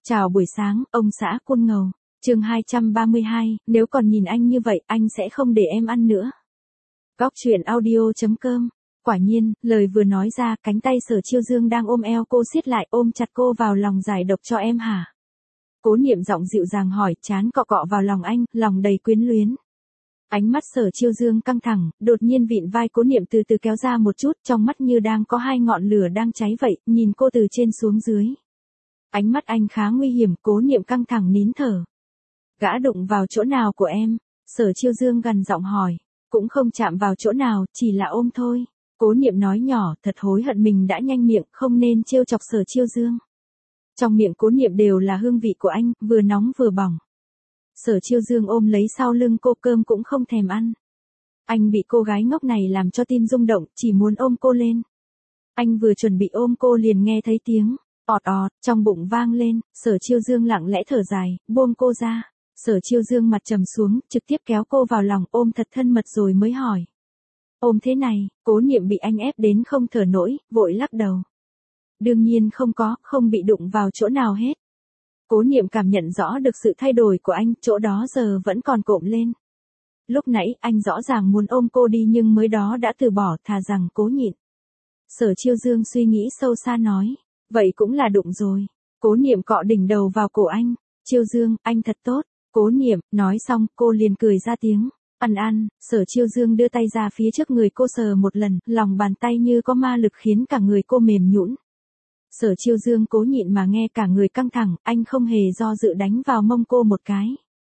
Chào buổi sáng, ông xã Côn Ngầu. Chương 232, nếu còn nhìn anh như vậy, anh sẽ không để em ăn nữa. Góc truyện audio.com. Quả nhiên, lời vừa nói ra, cánh tay Sở Chiêu Dương đang ôm eo cô siết lại, ôm chặt cô vào lòng giải độc cho em hả? Cố Niệm giọng dịu dàng hỏi, trán cọ cọ vào lòng anh, lòng đầy quyến luyến. Ánh mắt Sở Chiêu Dương căng thẳng, đột nhiên vịn vai Cố Niệm từ từ kéo ra một chút, trong mắt như đang có hai ngọn lửa đang cháy vậy, nhìn cô từ trên xuống dưới. Ánh mắt anh khá nguy hiểm, Cố Niệm căng thẳng nín thở. Gã đụng vào chỗ nào của em? Sở Chiêu Dương gằn giọng hỏi. Cũng không chạm vào chỗ nào, chỉ là ôm thôi. Cố Niệm nói nhỏ, thật hối hận mình đã nhanh miệng, không nên trêu chọc Sở Chiêu Dương. Trong miệng Cố Niệm đều là hương vị của anh, vừa nóng vừa bỏng. Sở Chiêu Dương ôm lấy sau lưng cô, cơm cũng không thèm ăn. Anh bị cô gái ngốc này làm cho tim rung động, chỉ muốn ôm cô lên. Anh vừa chuẩn bị ôm cô liền nghe thấy tiếng ọt ọt trong bụng vang lên, Sở Chiêu Dương lặng lẽ thở dài, buông cô ra. Sở Chiêu Dương mặt trầm xuống, trực tiếp kéo cô vào lòng, ôm thật thân mật rồi mới hỏi. Ôm thế này, Cố Niệm bị anh ép đến không thở nổi, vội lắc đầu. Đương nhiên không bị đụng vào chỗ nào hết. Cố Niệm cảm nhận rõ được sự thay đổi của anh, chỗ đó giờ vẫn còn cộm lên. Lúc nãy anh rõ ràng muốn ôm cô đi nhưng mới đó đã từ bỏ, thà rằng cố nhịn. Sở Chiêu Dương suy nghĩ sâu xa nói, vậy cũng là đụng rồi. Cố Niệm cọ đỉnh đầu vào cổ anh, Chiêu Dương, anh thật tốt. Cố Niệm, nói xong, cô liền cười ra tiếng. Ăn. Sở Chiêu Dương đưa tay ra phía trước người cô sờ một lần, lòng bàn tay như có ma lực khiến cả người cô mềm nhũn. Sở Chiêu Dương cố nhịn mà nghe cả người căng thẳng, anh không hề do dự đánh vào mông cô một cái.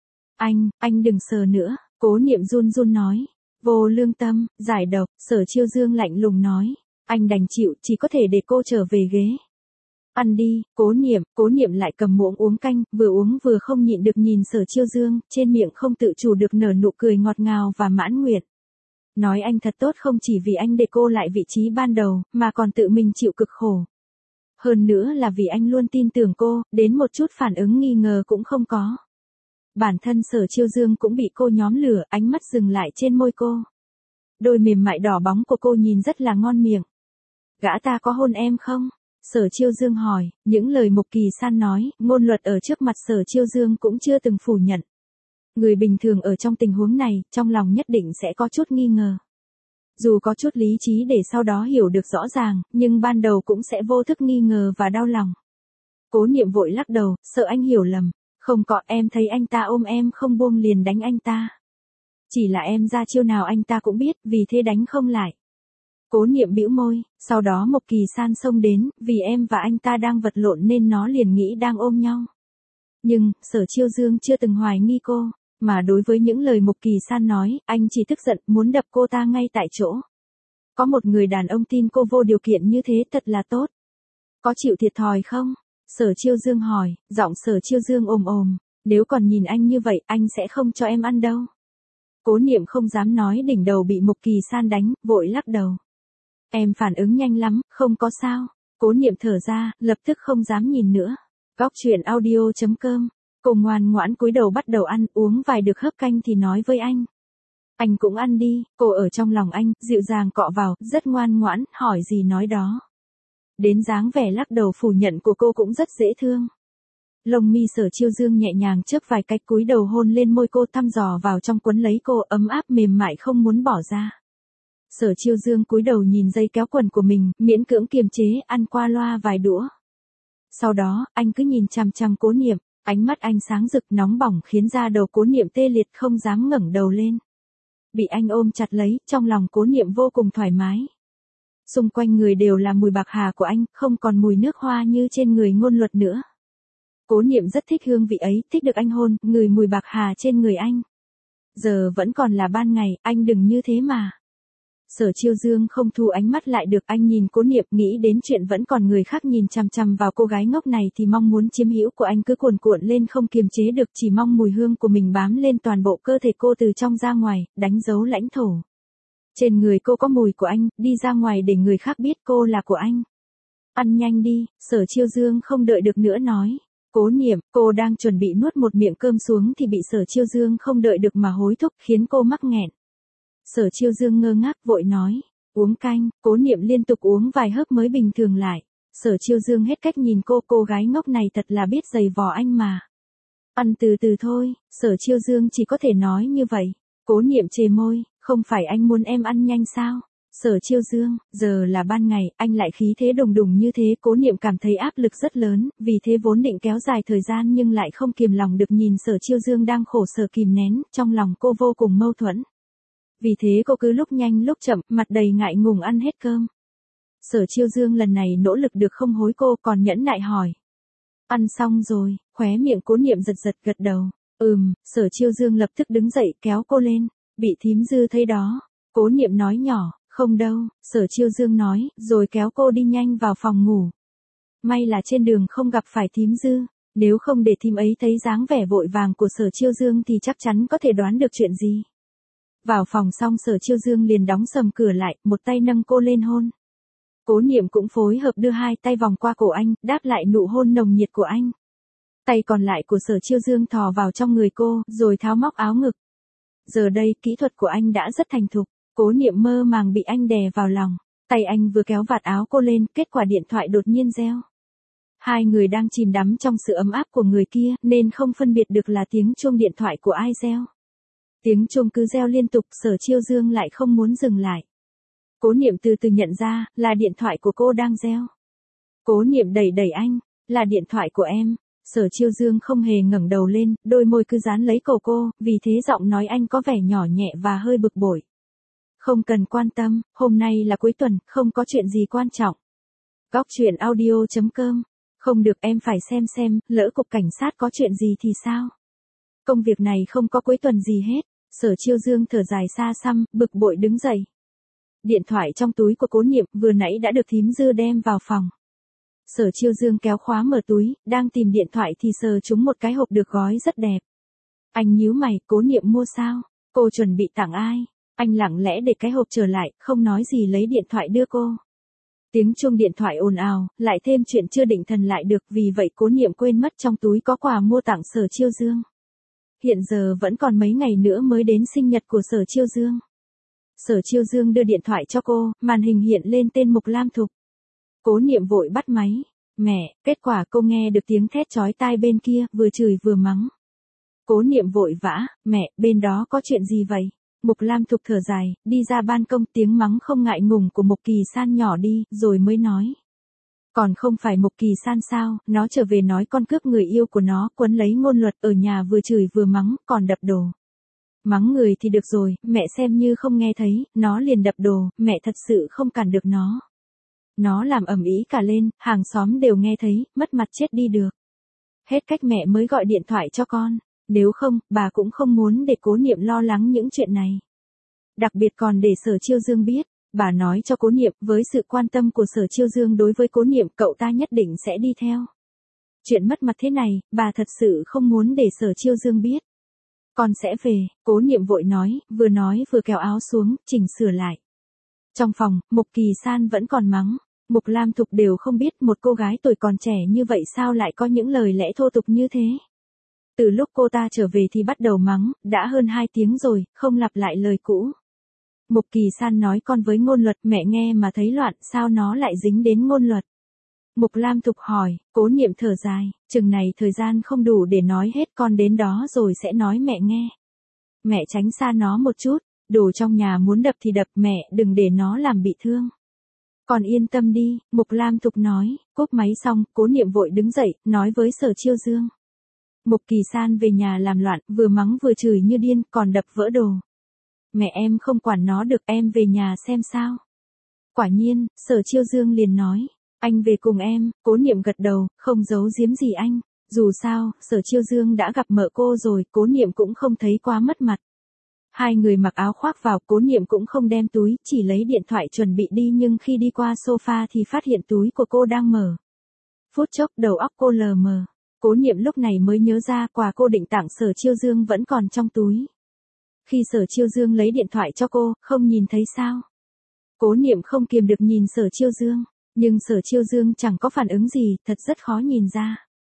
Anh đừng sờ nữa, Cố Niệm run run nói. Vô lương tâm, giải độc, Sở Chiêu Dương lạnh lùng nói. Anh đành chịu, chỉ có thể để cô trở về ghế. Ăn đi, Cố Niệm lại cầm muỗng uống canh, vừa uống vừa không nhịn được nhìn Sở Chiêu Dương, trên miệng không tự chủ được nở nụ cười ngọt ngào và mãn nguyện. Nói anh thật tốt không chỉ vì anh để cô lại vị trí ban đầu, mà còn tự mình chịu cực khổ. Hơn nữa là vì anh luôn tin tưởng cô, đến một chút phản ứng nghi ngờ cũng không có. Bản thân Sở Chiêu Dương cũng bị cô nhóm lửa, ánh mắt dừng lại trên môi cô. Đôi mềm mại đỏ bóng của cô nhìn rất là ngon miệng. Gã ta có hôn em không? Sở Chiêu Dương hỏi, những lời Mục Kỳ San nói, ngôn luật ở trước mặt Sở Chiêu Dương cũng chưa từng phủ nhận. Người bình thường ở trong tình huống này, trong lòng nhất định sẽ có chút nghi ngờ. Dù có chút lý trí để sau đó hiểu được rõ ràng, nhưng ban đầu cũng sẽ vô thức nghi ngờ và đau lòng. Cố Niệm vội lắc đầu, sợ anh hiểu lầm. Không có, em thấy anh ta ôm em không buông liền đánh anh ta. Chỉ là em ra chiêu nào anh ta cũng biết, vì thế đánh không lại. Cố Niệm bĩu môi, sau đó Mục Kỳ San xông đến, vì em và anh ta đang vật lộn nên nó liền nghĩ đang ôm nhau. Nhưng, Sở Chiêu Dương chưa từng hoài nghi cô, mà đối với những lời Mục Kỳ San nói, anh chỉ tức giận, muốn đập cô ta ngay tại chỗ. Có một người đàn ông tin cô vô điều kiện như thế thật là tốt. Có chịu thiệt thòi không? Sở Chiêu Dương hỏi, giọng Sở Chiêu Dương ồm, nếu còn nhìn anh như vậy, anh sẽ không cho em ăn đâu. Cố Niệm không dám nói đỉnh đầu bị Mục Kỳ San đánh, vội lắc đầu. Em phản ứng nhanh lắm, không có sao. Cố Niệm thở ra, lập tức không dám nhìn nữa. Góc truyện audio.com. Cô ngoan ngoãn cúi đầu bắt đầu ăn, uống vài được hớp canh thì nói với anh. Anh cũng ăn đi, cô ở trong lòng anh, dịu dàng cọ vào, rất ngoan ngoãn, hỏi gì nói đó. Đến dáng vẻ lắc đầu phủ nhận của cô cũng rất dễ thương. Lông mi Sở Chiêu Dương nhẹ nhàng chớp vài cái, cúi đầu hôn lên môi cô, thăm dò vào trong quấn lấy cô, ấm áp mềm mại không muốn bỏ ra. Sở Chiêu Dương cúi đầu nhìn dây kéo quần của mình, miễn cưỡng kiềm chế, ăn qua loa vài đũa. Sau đó, anh cứ nhìn chằm chằm Cố Niệm, ánh mắt anh sáng rực nóng bỏng khiến da đầu Cố Niệm tê liệt không dám ngẩng đầu lên. Bị anh ôm chặt lấy, trong lòng Cố Niệm vô cùng thoải mái. Xung quanh người đều là mùi bạc hà của anh, không còn mùi nước hoa như trên người ngôn luật nữa. Cố Niệm rất thích hương vị ấy, thích được anh hôn, ngửi mùi bạc hà trên người anh. Giờ vẫn còn là ban ngày, anh đừng như thế mà. Sở Chiêu Dương không thu ánh mắt lại được, anh nhìn Cố Niệm, nghĩ đến chuyện vẫn còn người khác nhìn chằm chằm vào cô gái ngốc này thì mong muốn chiếm hữu của anh cứ cuồn cuộn lên không kiềm chế được, chỉ mong mùi hương của mình bám lên toàn bộ cơ thể cô từ trong ra ngoài, đánh dấu lãnh thổ. Trên người cô có mùi của anh, đi ra ngoài để người khác biết cô là của anh. Ăn nhanh đi, Sở Chiêu Dương không đợi được nữa nói. Cố Niệm, cô đang chuẩn bị nuốt một miệng cơm xuống thì bị Sở Chiêu Dương không đợi được mà hối thúc khiến cô mắc nghẹn. Sở Chiêu Dương ngơ ngác vội nói, uống canh, Cố Niệm liên tục uống vài hớp mới bình thường lại. Sở Chiêu Dương hết cách nhìn cô gái ngốc này thật là biết giày vò anh mà. Ăn từ từ thôi, Sở Chiêu Dương chỉ có thể nói như vậy. Cố Niệm chề môi, không phải anh muốn em ăn nhanh sao? Sở Chiêu Dương, giờ là ban ngày, anh lại khí thế đùng đùng như thế, Cố Niệm cảm thấy áp lực rất lớn, vì thế vốn định kéo dài thời gian nhưng lại không kiềm lòng được nhìn Sở Chiêu Dương đang khổ sở kìm nén, trong lòng cô vô cùng mâu thuẫn. Vì thế cô cứ lúc nhanh lúc chậm, mặt đầy ngại ngùng ăn hết cơm. Sở Chiêu Dương lần này nỗ lực được không hối cô, còn nhẫn nại hỏi. Ăn xong rồi, khóe miệng Cố Niệm giật giật gật đầu. Sở Chiêu Dương lập tức đứng dậy kéo cô lên. Bị thím Dư thấy đó. Cố Niệm nói nhỏ, không đâu, Sở Chiêu Dương nói, rồi kéo cô đi nhanh vào phòng ngủ. May là trên đường không gặp phải thím Dư, nếu không để thím ấy thấy dáng vẻ vội vàng của Sở Chiêu Dương thì chắc chắn có thể đoán được chuyện gì. Vào phòng xong Sở Chiêu Dương liền đóng sầm cửa lại, một tay nâng cô lên hôn. Cố Niệm cũng phối hợp đưa hai tay vòng qua cổ anh, đáp lại nụ hôn nồng nhiệt của anh. Tay còn lại của Sở Chiêu Dương thò vào trong người cô, rồi tháo móc áo ngực. Giờ đây kỹ thuật của anh đã rất thành thục, Cố Niệm mơ màng bị anh đè vào lòng. Tay anh vừa kéo vạt áo cô lên, kết quả điện thoại đột nhiên reo. Hai người đang chìm đắm trong sự ấm áp của người kia, nên không phân biệt được là tiếng chuông điện thoại của ai reo. Tiếng chuông cứ reo liên tục, Sở Chiêu Dương lại không muốn dừng lại. Cố Niệm từ từ nhận ra, là điện thoại của cô đang reo. Cố Niệm đẩy đẩy anh, là điện thoại của em. Sở Chiêu Dương không hề ngẩng đầu lên, đôi môi cứ dán lấy cổ cô, vì thế giọng nói anh có vẻ nhỏ nhẹ và hơi bực bội. Không cần quan tâm, hôm nay là cuối tuần, không có chuyện gì quan trọng. Góc truyện audio.com. Không được, em phải xem, lỡ cục cảnh sát có chuyện gì thì sao? Công việc này không có cuối tuần gì hết. Sở Chiêu Dương thở dài xa xăm, bực bội đứng dậy. Điện thoại trong túi của Cố Niệm vừa nãy đã được thím Dư đem vào phòng. Sở Chiêu Dương kéo khóa mở túi, đang tìm điện thoại thì sờ trúng một cái hộp được gói rất đẹp. Anh nhíu mày, Cố Niệm mua sao? Cô chuẩn bị tặng ai? Anh lặng lẽ để cái hộp trở lại, không nói gì lấy điện thoại đưa cô. Tiếng chuông điện thoại ồn ào, lại thêm chuyện chưa định thần lại được, vì vậy Cố Niệm quên mất trong túi có quà mua tặng Sở Chiêu Dương. Hiện giờ vẫn còn mấy ngày nữa mới đến sinh nhật của Sở Chiêu Dương. Sở Chiêu Dương đưa điện thoại cho cô, màn hình hiện lên tên Mục Lam Thục. Cố Niệm vội bắt máy. Mẹ, kết quả cô nghe được tiếng thét chói tai bên kia, vừa chửi vừa mắng. Cố Niệm vội vã, mẹ, bên đó có chuyện gì vậy? Mục Lam Thục thở dài, đi ra ban công, tiếng mắng không ngại ngùng của Mục Kỳ San nhỏ đi, rồi mới nói. Còn không phải Mục Kỳ San sao, nó trở về nói con cướp người yêu của nó, quấn lấy Ngôn Luật, ở nhà vừa chửi vừa mắng, còn đập đồ. Mắng người thì được rồi, mẹ xem như không nghe thấy, nó liền đập đồ, mẹ thật sự không cản được nó. Nó làm ầm ĩ cả lên, hàng xóm đều nghe thấy, mất mặt chết đi được. Hết cách mẹ mới gọi điện thoại cho con, nếu không, bà cũng không muốn để Cố Niệm lo lắng những chuyện này. Đặc biệt còn để Sở Chiêu Dương biết, bà nói cho Cố Niệm, với sự quan tâm của Sở Chiêu Dương đối với Cố Niệm, cậu ta nhất định sẽ đi theo. Chuyện mất mặt thế này, bà thật sự không muốn để Sở Chiêu Dương biết. Con sẽ về, Cố Niệm vội nói vừa kéo áo xuống, chỉnh sửa lại. Trong phòng, Mục Kỳ San vẫn còn mắng. Mục Lam Thục đều không biết một cô gái tuổi còn trẻ như vậy sao lại có những lời lẽ thô tục như thế. Từ lúc cô ta trở về thì bắt đầu mắng, đã hơn 2 tiếng rồi, không lặp lại lời cũ. Mục Kỳ San nói con với Ngôn Luật, mẹ nghe mà thấy loạn, sao nó lại dính đến Ngôn Luật? Mục Lam Thục hỏi, Cố Niệm thở dài, chừng này thời gian không đủ để nói hết, con đến đó rồi sẽ nói mẹ nghe. Mẹ tránh xa nó một chút, đồ trong nhà muốn đập thì đập, mẹ đừng để nó làm bị thương. Con yên tâm đi, Mục Lam Thục nói, cúp máy xong, Cố Niệm vội đứng dậy, nói với Sở Chiêu Dương. Mục Kỳ San về nhà làm loạn, vừa mắng vừa chửi như điên, còn đập vỡ đồ. Mẹ em không quản nó được, em về nhà xem sao. Quả nhiên, Sở Chiêu Dương liền nói, anh về cùng em. Cố Niệm gật đầu, không giấu giếm gì anh. Dù sao, Sở Chiêu Dương đã gặp mợ cô rồi, Cố Niệm cũng không thấy quá mất mặt. Hai người mặc áo khoác vào, Cố Niệm cũng không đem túi, chỉ lấy điện thoại chuẩn bị đi, nhưng khi đi qua sofa thì phát hiện túi của cô đang mở. Phút chốc đầu óc cô lờ mờ. Cố Niệm lúc này mới nhớ ra quà cô định tặng Sở Chiêu Dương vẫn còn trong túi. Khi Sở Chiêu Dương lấy điện thoại cho cô, không nhìn thấy sao? Cố Niệm không kiềm được nhìn Sở Chiêu Dương, nhưng Sở Chiêu Dương chẳng có phản ứng gì, thật rất khó nhìn ra.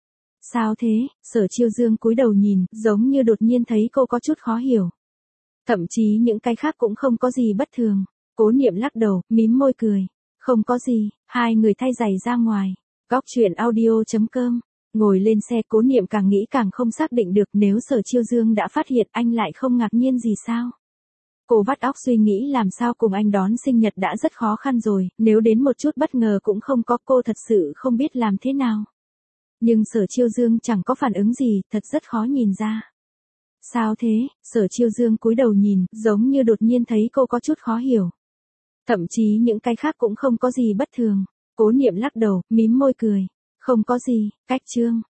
Sao thế? Sở Chiêu Dương cúi đầu nhìn, giống như đột nhiên thấy cô có chút khó hiểu. Thậm chí những cái khác cũng không có gì bất thường. Cố Niệm lắc đầu, mím môi cười. Không có gì, hai người thay giày ra ngoài. Góc chuyện audio.com. Ngồi lên xe Cố Niệm càng nghĩ càng không xác định được nếu Sở Chiêu Dương đã phát hiện anh lại không ngạc nhiên gì sao. Cô vắt óc suy nghĩ làm sao cùng anh đón sinh nhật đã rất khó khăn rồi, nếu đến một chút bất ngờ cũng không có cô thật sự không biết làm thế nào. Nhưng Sở Chiêu Dương chẳng có phản ứng gì, thật rất khó nhìn ra. Sao thế? Sở Chiêu Dương cúi đầu nhìn, giống như đột nhiên thấy cô có chút khó hiểu. Thậm chí những cái khác cũng không có gì bất thường. Cố Niệm lắc đầu, mím môi cười. Không có gì, Cách Trương.